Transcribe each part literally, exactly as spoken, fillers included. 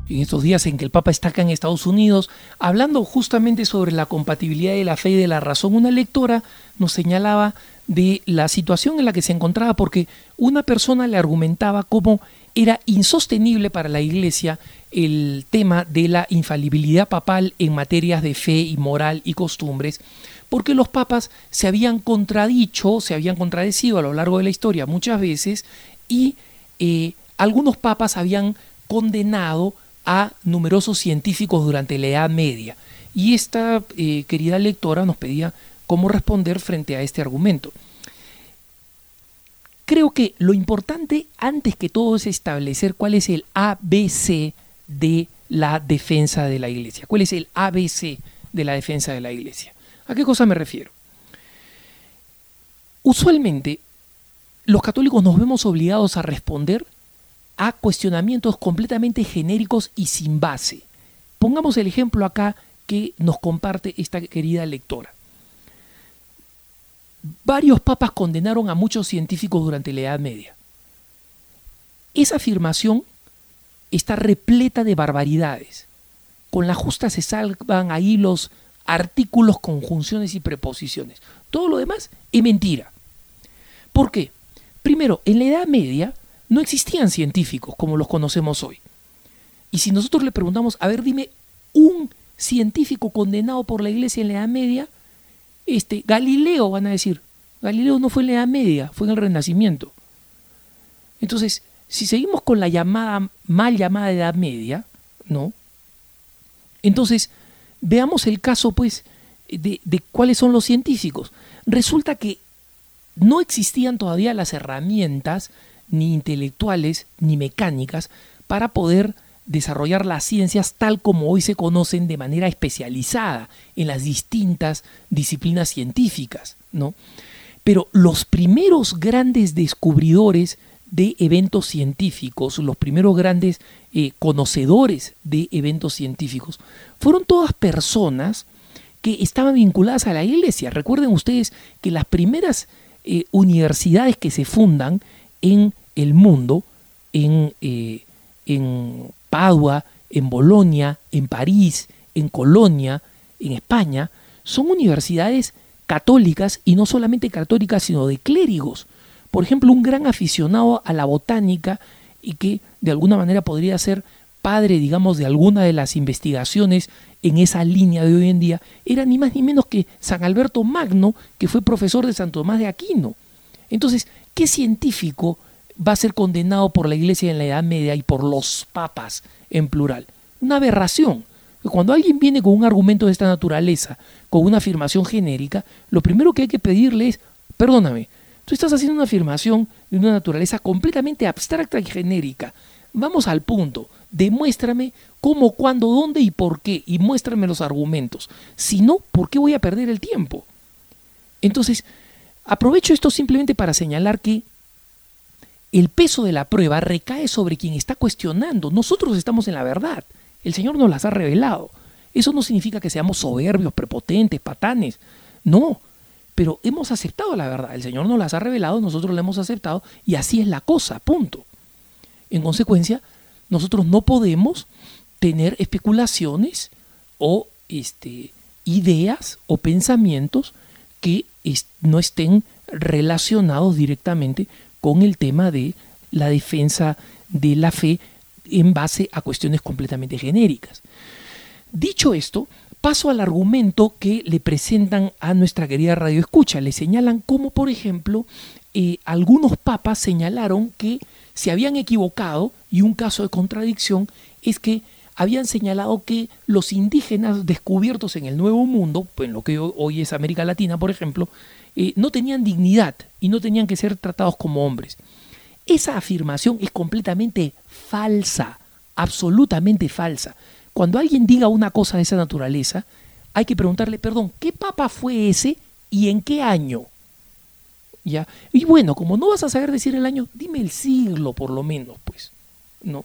en estos días en que el Papa está acá en Estados Unidos, hablando justamente sobre la compatibilidad de la fe y de la razón, una lectora nos señalaba de la situación en la que se encontraba porque una persona le argumentaba cómo era insostenible para la Iglesia el tema de la infalibilidad papal en materias de fe y moral y costumbres, porque los papas se habían contradicho, se habían contradecido a lo largo de la historia muchas veces y eh, algunos papas habían condenado a numerosos científicos durante la Edad Media. Y esta eh, querida lectora nos pedía cómo responder frente a este argumento. Creo que lo importante antes que todo es establecer cuál es el A B C de la defensa de la Iglesia. ¿Cuál es el A B C de la defensa de la Iglesia? ¿A qué cosa me refiero? Usualmente los católicos nos vemos obligados a responder a cuestionamientos completamente genéricos y sin base. Pongamos el ejemplo acá que nos comparte esta querida lectora. Varios papas condenaron a muchos científicos durante la Edad Media. Esa afirmación está repleta de barbaridades. Con la justa se salvan ahí los artículos, conjunciones y preposiciones. Todo lo demás es mentira. ¿Por qué? Primero, en la Edad Media no existían científicos como los conocemos hoy. Y si nosotros le preguntamos, a ver, dime un científico condenado por la Iglesia en la Edad Media, este, Galileo van a decir. Galileo no fue en la Edad Media, fue en el Renacimiento. Entonces, si seguimos con la llamada, mal llamada Edad Media, ¿no? Entonces, veamos el caso, pues, de, de cuáles son los científicos. Resulta que no existían todavía las herramientas ni intelectuales ni mecánicas para poder desarrollar las ciencias tal como hoy se conocen de manera especializada en las distintas disciplinas científicas, ¿no? Pero los primeros grandes descubridores de eventos científicos, los primeros grandes eh, conocedores de eventos científicos, fueron todas personas que estaban vinculadas a la Iglesia. Recuerden ustedes que las primeras eh, universidades que se fundan en el mundo, en, eh, en Padua, en Bolonia, en París, en Colonia, en España, son universidades católicas y no solamente católicas, sino de clérigos. Por ejemplo, un gran aficionado a la botánica y que de alguna manera podría ser padre, digamos, de alguna de las investigaciones en esa línea de hoy en día, era ni más ni menos que San Alberto Magno, que fue profesor de Santo Tomás de Aquino. Entonces, ¿qué científico va a ser condenado por la Iglesia en la Edad Media y por los papas en plural? Una aberración. Cuando alguien viene con un argumento de esta naturaleza, con una afirmación genérica, lo primero que hay que pedirle es, perdóname, tú estás haciendo una afirmación de una naturaleza completamente abstracta y genérica. Vamos al punto. Demuéstrame cómo, cuándo, dónde y por qué, y muéstrame los argumentos. Si no, ¿por qué voy a perder el tiempo? Entonces, aprovecho esto simplemente para señalar que el peso de la prueba recae sobre quien está cuestionando. Nosotros estamos en la verdad. El Señor nos las ha revelado. Eso no significa que seamos soberbios, prepotentes, patanes. No, pero hemos aceptado la verdad. El Señor nos las ha revelado, nosotros la hemos aceptado y así es la cosa, punto. En consecuencia, nosotros no podemos tener especulaciones o este, ideas o pensamientos que est- no estén relacionados directamente con el tema de la defensa de la fe en base a cuestiones completamente genéricas. Dicho esto, paso al argumento que le presentan a nuestra querida Radio Escucha. Le señalan como, por ejemplo, eh, algunos papas señalaron que se habían equivocado, y un caso de contradicción es que habían señalado que los indígenas descubiertos en el Nuevo Mundo, pues en lo que hoy es América Latina, por ejemplo, eh, no tenían dignidad y no tenían que ser tratados como hombres. Esa afirmación es completamente falsa, absolutamente falsa. Cuando alguien diga una cosa de esa naturaleza, hay que preguntarle, perdón, ¿qué papa fue ese y en qué año? ¿Ya? Y bueno, como no vas a saber decir el año, dime el siglo por lo menos, pues, ¿no?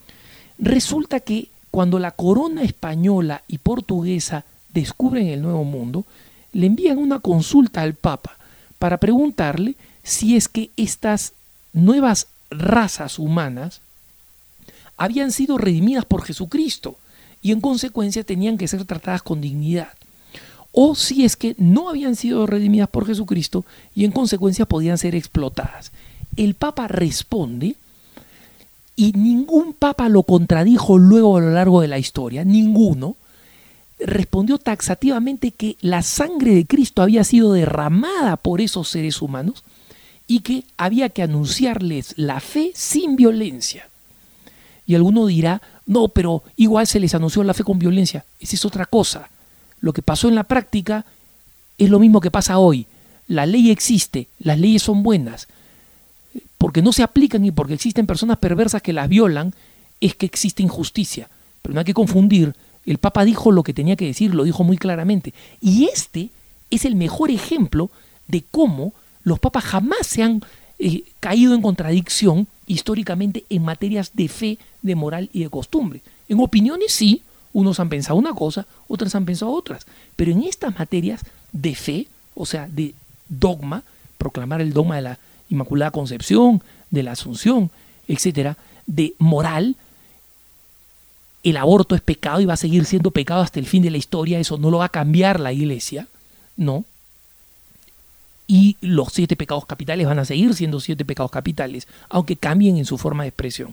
Resulta que cuando la corona española y portuguesa descubren el Nuevo Mundo, le envían una consulta al Papa para preguntarle si es que estas nuevas razas humanas habían sido redimidas por Jesucristo y en consecuencia tenían que ser tratadas con dignidad. O si es que no habían sido redimidas por Jesucristo y en consecuencia podían ser explotadas. El Papa responde, y ningún Papa lo contradijo luego a lo largo de la historia, ninguno, respondió taxativamente que la sangre de Cristo había sido derramada por esos seres humanos y que había que anunciarles la fe sin violencia. Y alguno dirá, no, pero igual se les anunció la fe con violencia. Esa es otra cosa. Lo que pasó en la práctica es lo mismo que pasa hoy. La ley existe, las leyes son buenas. Porque no se aplican y porque existen personas perversas que las violan, es que existe injusticia. Pero no hay que confundir. El Papa dijo lo que tenía que decir, lo dijo muy claramente. Y este es el mejor ejemplo de cómo los papas jamás se han eh, caído en contradicción históricamente en materias de fe, de moral y de costumbre. En opiniones sí, unos han pensado una cosa, otros han pensado otras. Pero en estas materias de fe, o sea, de dogma, proclamar el dogma de la Inmaculada Concepción, de la Asunción, etcétera, de moral, el aborto es pecado y va a seguir siendo pecado hasta el fin de la historia, eso no lo va a cambiar la Iglesia, ¿no? Y los siete pecados capitales van a seguir siendo siete pecados capitales, aunque cambien en su forma de expresión.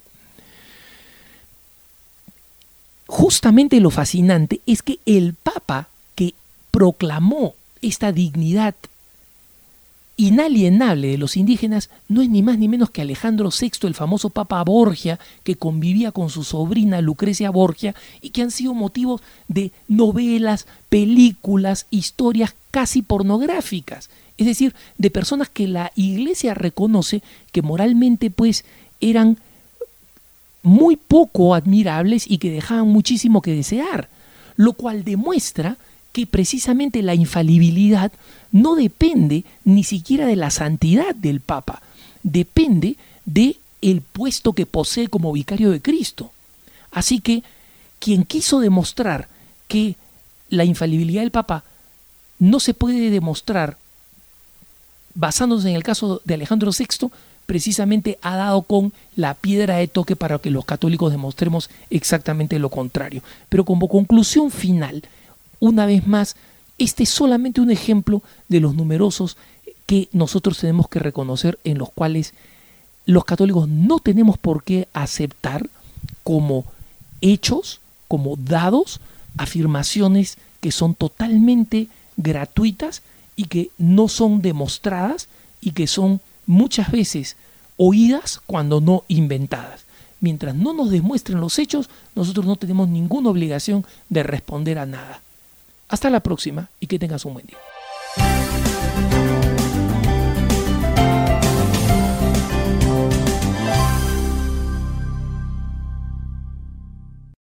Justamente lo fascinante es que el Papa que proclamó esta dignidad inalienable de los indígenas no es ni más ni menos que Alejandro sexto, el famoso Papa Borgia, que convivía con su sobrina Lucrecia Borgia y que han sido motivos de novelas, películas, historias casi pornográficas. Es decir, de personas que la Iglesia reconoce que moralmente pues eran muy poco admirables y que dejaban muchísimo que desear, lo cual demuestra que precisamente la infalibilidad no depende ni siquiera de la santidad del Papa, depende de el puesto que posee como vicario de Cristo. Así que quien quiso demostrar que la infalibilidad del Papa no se puede demostrar basándose en el caso de Alejandro sexto, precisamente ha dado con la piedra de toque para que los católicos demostremos exactamente lo contrario. Pero como conclusión final, una vez más, este es solamente un ejemplo de los numerosos que nosotros tenemos que reconocer, en los cuales los católicos no tenemos por qué aceptar como hechos, como dados, afirmaciones que son totalmente gratuitas y que no son demostradas y que son muchas veces oídas cuando no inventadas. Mientras no nos demuestren los hechos, nosotros no tenemos ninguna obligación de responder a nada. Hasta la próxima y que tengas un buen día.